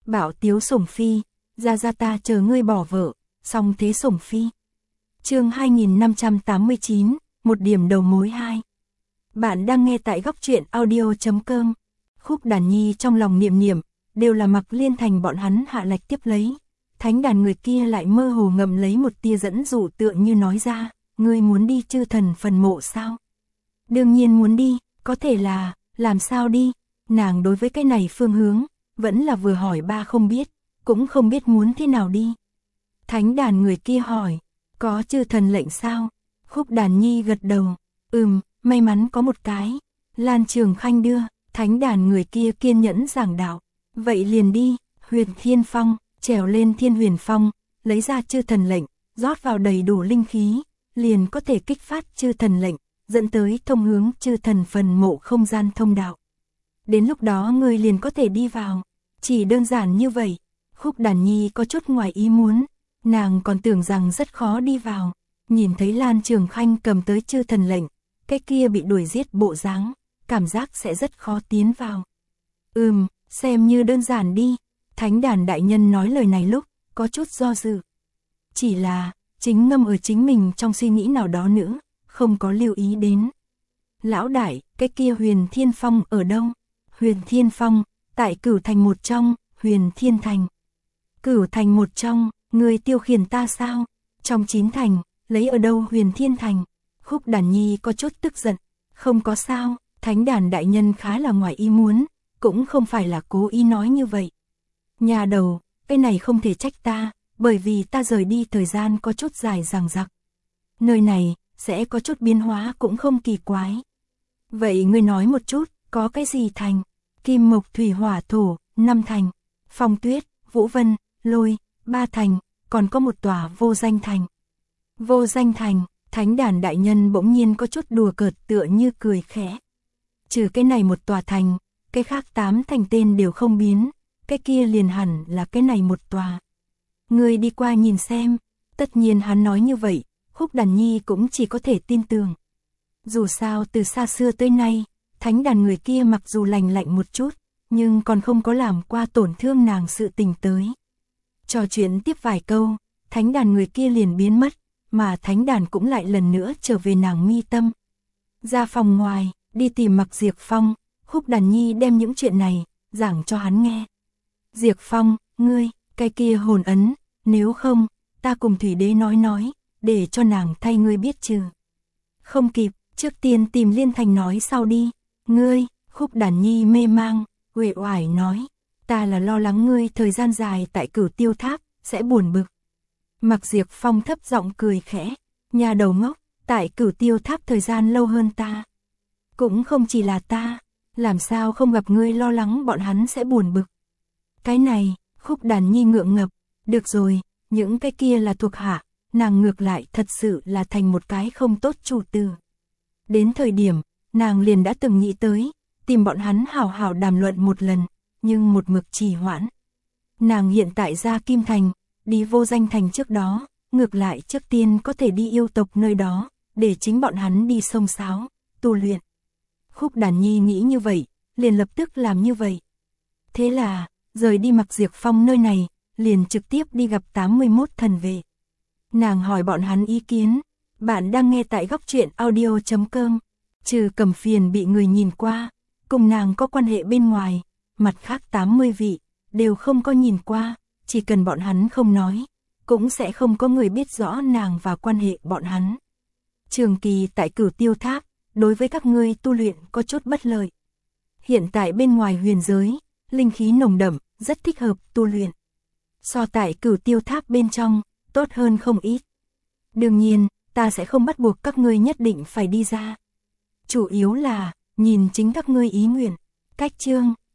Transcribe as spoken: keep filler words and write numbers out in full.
Bảo tiếu sủng phi, ra ra ta chờ ngươi bỏ vợ, xong thế sủng phi. Chương hai nghìn năm trăm tám mươi chín, một điểm đầu mối hai. Bạn đang nghe tại góc truyện audio chấm com. Khúc Đàn Nhi trong lòng niệm niệm, đều là Mặc Liên Thành bọn hắn hạ lạch tiếp lấy. Thánh đàn người kia lại mơ hồ ngậm lấy một tia dẫn dụ tựa như nói ra, ngươi muốn đi chư thần phần mộ sao? Đương nhiên muốn đi, có thể là, làm sao đi? Nàng đối với cái này phương hướng, vẫn là vừa hỏi ba không biết, cũng không biết muốn thế nào đi. Thánh đàn người kia hỏi, có chư thần lệnh sao? Khúc Đàn Nhi gật đầu, ừm, may mắn có một cái. Lan Trường Khanh đưa, thánh đàn người kia kiên nhẫn giảng đạo, vậy liền đi. Huyền Thiên Phong, trèo lên Thiên Huyền Phong, lấy ra chư thần lệnh, rót vào đầy đủ linh khí, liền có thể kích phát chư thần lệnh, dẫn tới thông hướng chư thần phần mộ không gian thông đạo. Đến lúc đó ngươi liền có thể đi vào, chỉ đơn giản như vậy. Khúc Đàn Nhi có chút ngoài ý muốn, nàng còn tưởng rằng rất khó đi vào, nhìn thấy Lan Trường Khanh cầm tới chư thần lệnh, cái kia bị đuổi giết bộ dáng, cảm giác sẽ rất khó tiến vào. Ừm, xem như đơn giản đi. Thánh đàn đại nhân nói lời này lúc, có chút do dự. Chỉ là, chính ngâm ở chính mình trong suy nghĩ nào đó nữa, không có lưu ý đến. Lão đại, cái kia Huyền Thiên Phong ở đâu? Huyền Thiên Phong, tại Cửu Thành một trong, Huyền Thiên Thành. Cửu Thành một trong, người tiêu khiển ta sao? Trong chín thành, lấy ở đâu Huyền Thiên Thành? Khúc Đàn Nhi có chút tức giận, không có sao, thánh đàn đại nhân khá là ngoài ý muốn, cũng không phải là cố ý nói như vậy. Nhà đầu, cái này không thể trách ta, bởi vì ta rời đi thời gian có chút dài dằng dặc. Nơi này, sẽ có chút biến hóa cũng không kỳ quái. Vậy ngươi nói một chút, có cái gì thành? Kim Mộc Thủy Hỏa Thổ, năm thành. Phong Tuyết, Vũ Vân, Lôi, ba thành, còn có một tòa Vô Danh Thành. Vô Danh Thành, thánh đàn đại nhân bỗng nhiên có chút đùa cợt tựa như cười khẽ. Trừ cái này một tòa thành, cái khác tám thành tên đều không biến, cái kia liền hẳn là cái này một tòa. Ngươi đi qua nhìn xem, tất nhiên hắn nói như vậy, Khúc Đàn Nhi cũng chỉ có thể tin tưởng. Dù sao từ xa xưa tới nay, thánh đàn người kia mặc dù lành lạnh một chút, nhưng còn không có làm qua tổn thương nàng sự tình tới. Trò chuyện tiếp vài câu, thánh đàn người kia liền biến mất, mà thánh đàn cũng lại lần nữa trở về nàng mi tâm. Ra phòng ngoài, đi tìm Mặc Diệp Phong, Khúc Đàn Nhi đem những chuyện này, giảng cho hắn nghe. Diệp Phong, ngươi, cái kia hồn ấn, nếu không, ta cùng Thủy Đế nói nói, để cho nàng thay ngươi biết trừ. Không kịp, trước tiên tìm Liên Thành nói sau đi. Ngươi, Khúc Đàn Nhi mê mang, uể oải nói, ta là lo lắng ngươi thời gian dài tại Cửu Tiêu Tháp, sẽ buồn bực. Mặc Diệp Phong thấp giọng cười khẽ, nhà đầu ngốc, tại Cửu Tiêu Tháp thời gian lâu hơn ta. Cũng không chỉ là ta, làm sao không gặp ngươi lo lắng bọn hắn sẽ buồn bực. Cái này, Khúc Đàn Nhi ngượng ngập, được rồi, những cái kia là thuộc hạ, nàng ngược lại thật sự là thành một cái không tốt chủ tử. Đến thời điểm, nàng liền đã từng nghĩ tới, tìm bọn hắn hào hào đàm luận một lần, nhưng một mực trì hoãn. Nàng hiện tại ra Kim Thành, đi Vô Danh Thành trước đó, ngược lại trước tiên có thể đi yêu tộc nơi đó, để chính bọn hắn đi xông xáo, tu luyện. Khúc Đàn Nhi nghĩ như vậy, liền lập tức làm như vậy. Thế là, rời đi Mặc Diệp Phong nơi này, liền trực tiếp đi gặp tám mươi mốt thần vệ. Nàng hỏi bọn hắn ý kiến, bạn đang nghe tại góc truyện audio chấm com. Trừ Cẩm Phiền bị người nhìn qua, cùng nàng có quan hệ bên ngoài, mặt khác tám mươi vị, đều không có nhìn qua, chỉ cần bọn hắn không nói, cũng sẽ không có người biết rõ nàng và quan hệ bọn hắn. Trường kỳ tại Cửu Tiêu Tháp, đối với các ngươi tu luyện có chút bất lợi. Hiện tại bên ngoài huyền giới, linh khí nồng đậm, rất thích hợp tu luyện. So tại Cửu Tiêu Tháp bên trong, tốt hơn không ít. Đương nhiên, ta sẽ không bắt buộc các ngươi nhất định phải đi ra. Chủ yếu là, nhìn chính các ngươi ý nguyện. Cách chương